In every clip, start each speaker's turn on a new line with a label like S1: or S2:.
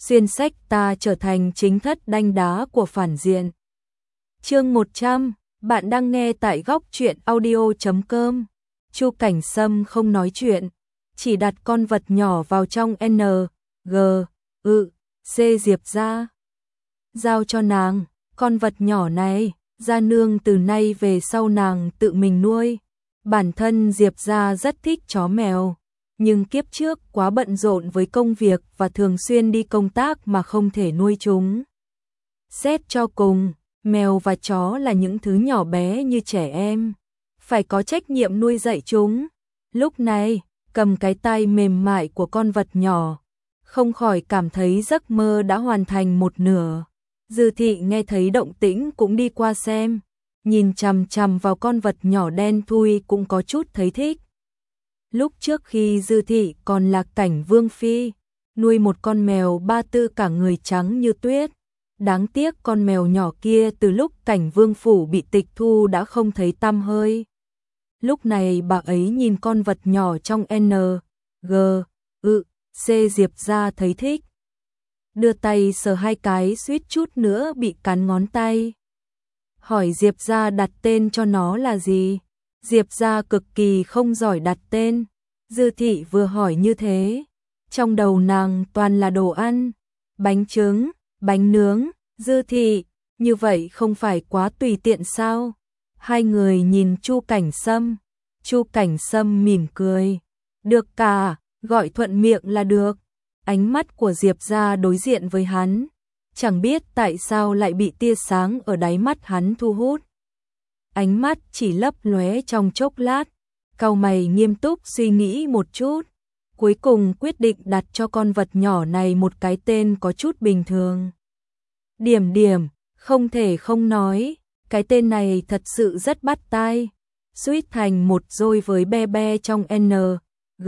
S1: xuyên sách ta trở thành chính thất đanh đá của phản diện. Chương 100, bạn đang nghe tại góc truyện audio.com. Chu Cảnh Sâm không nói chuyện, chỉ đặt con vật nhỏ vào trong N, G, C Diệp ra. Giao cho nàng, con vật nhỏ này, gia nương từ nay về sau nàng tự mình nuôi. Bản thân Diệp ra rất thích chó mèo, nhưng kiếp trước quá bận rộn với công việc và thường xuyên đi công tác mà không thể nuôi chúng. Xét cho cùng, mèo và chó là những thứ nhỏ bé như trẻ em, phải có trách nhiệm nuôi dạy chúng. Lúc này, cầm cái tai mềm mại của con vật nhỏ, không khỏi cảm thấy giấc mơ đã hoàn thành một nửa. Dư Thị nghe thấy động tĩnh cũng đi qua xem, nhìn chằm chằm vào con vật nhỏ đen thui cũng có chút thấy thích. Lúc trước khi Dư Thị còn là Cảnh Vương phi, nuôi một con mèo ba tư cả người trắng như tuyết. Đáng tiếc con mèo nhỏ kia từ lúc Cảnh Vương phủ bị tịch thu đã không thấy tăm hơi. Lúc này bà ấy nhìn con vật nhỏ trong N, G, C Diệp ra thấy thích. Đưa tay sờ hai cái suýt chút nữa bị cắn ngón tay. Hỏi Diệp ra đặt tên cho nó là gì? Diệp ra cực kỳ không giỏi đặt tên. Dư Thị vừa hỏi như thế, trong đầu nàng toàn là đồ ăn, bánh trứng, bánh nướng. Dư Thị, như vậy không phải quá tùy tiện sao? Hai người nhìn Chu Cảnh Sâm. Chu Cảnh Sâm mỉm cười. Được cả, gọi thuận miệng là được. Ánh mắt của Diệp ra đối diện với hắn, chẳng biết tại sao lại bị tia sáng ở đáy mắt hắn thu hút. Ánh mắt chỉ lấp lóe trong chốc lát, cau mày nghiêm túc suy nghĩ một chút, cuối cùng quyết định đặt cho con vật nhỏ này một cái tên có chút bình thường. Điểm điểm, không thể không nói, cái tên này thật sự rất bắt tai, suýt thành một đôi với be be trong N, G,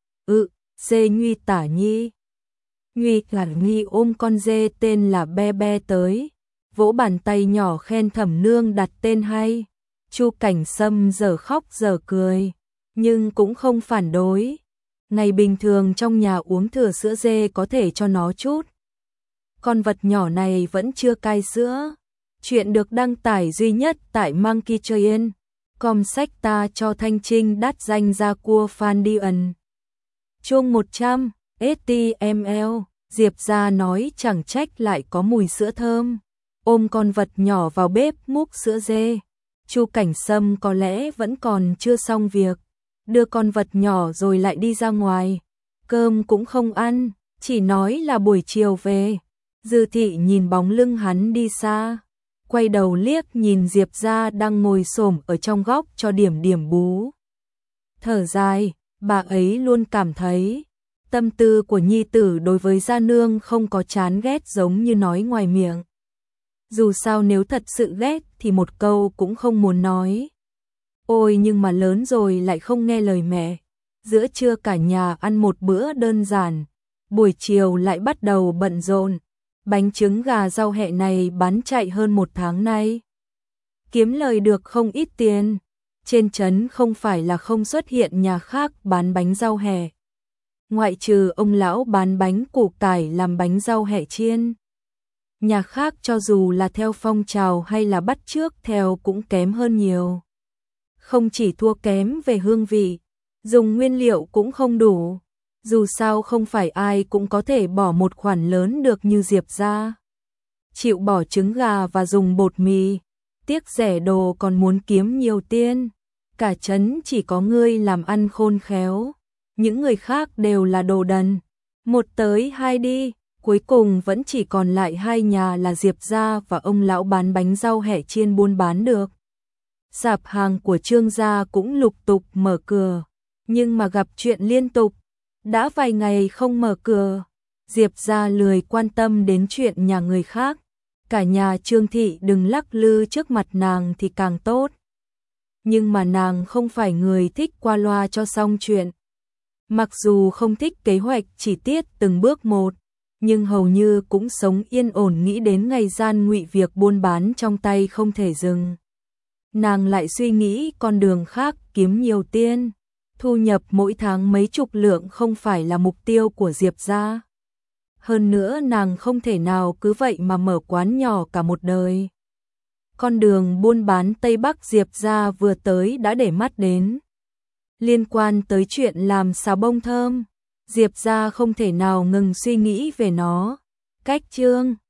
S1: C Nhuy Tả Nhi. Nhuy Tả Nhi ôm con dê tên là be be tới, vỗ bàn tay nhỏ khen Thẩm nương đặt tên hay. Chu Cảnh Sâm giờ khóc giờ cười, nhưng cũng không phản đối. Ngày bình thường trong nhà uống thừa sữa dê có thể cho nó chút. Con vật nhỏ này vẫn chưa cai sữa. Chuyện được đăng tải duy nhất tại Monkey Train. Com sách ta cho Thanh Trinh đắt danh ra cua Phan Điền. Chương 100, HTML, Diệp ra nói chẳng trách lại có mùi sữa thơm. Ôm con vật nhỏ vào bếp múc sữa dê. Chu Cảnh Sâm có lẽ vẫn còn chưa xong việc, đưa con vật nhỏ rồi lại đi ra ngoài. Cơm cũng không ăn, chỉ nói là buổi chiều về. Dư Thị nhìn bóng lưng hắn đi xa, quay đầu liếc nhìn Diệp ra đang ngồi xổm ở trong góc cho điểm điểm bú. Thở dài, bà ấy luôn cảm thấy tâm tư của nhi tử đối với gia nương không có chán ghét giống như nói ngoài miệng. Dù sao nếu thật sự ghét thì một câu cũng không muốn nói. Ôi nhưng mà lớn rồi lại không nghe lời mẹ. Giữa trưa cả nhà ăn một bữa đơn giản, buổi chiều lại bắt đầu bận rộn. Bánh trứng gà rau hẹ này bán chạy hơn 1 tháng nay, kiếm lời được không ít tiền. Trên trấn không phải là không xuất hiện nhà khác bán bánh rau hẹ, ngoại trừ ông lão bán bánh củ cải làm bánh rau hẹ chiên. Nhà khác cho dù là theo phong trào hay là bắt chước theo cũng kém hơn nhiều. Không chỉ thua kém về hương vị, dùng nguyên liệu cũng không đủ. Dù sao không phải ai cũng có thể bỏ một khoản lớn được như Diệp ra. Chịu bỏ trứng gà và dùng bột mì, tiếc rẻ đồ còn muốn kiếm nhiều tiền. Cả trấn chỉ có ngươi làm ăn khôn khéo, những người khác đều là đồ đần. Một tới hai đi, cuối cùng vẫn chỉ còn lại hai nhà là Diệp gia và ông lão bán bánh rau hẹ chiên buôn bán được. Sạp hàng của Trương gia cũng lục tục mở cửa, nhưng mà gặp chuyện liên tục, đã vài ngày không mở cửa. Diệp gia lười quan tâm đến chuyện nhà người khác, cả nhà Trương Thị đừng lắc lư trước mặt nàng thì càng tốt. Nhưng mà nàng không phải người thích qua loa cho xong chuyện. Mặc dù không thích kế hoạch chi tiết từng bước một, nhưng hầu như cũng sống yên ổn nghĩ đến ngày gian ngụy việc buôn bán trong tay không thể dừng. Nàng lại suy nghĩ con đường khác kiếm nhiều tiền, thu nhập mỗi tháng mấy chục lượng không phải là mục tiêu của Diệp gia. hơn nữa nàng không thể nào cứ vậy mà mở quán nhỏ cả một đời. Con đường buôn bán Tây Bắc Diệp gia vừa tới đã để mắt đến. Liên quan tới chuyện làm xà bông thơm, Diệp gia không thể nào ngừng suy nghĩ về nó. Cách chương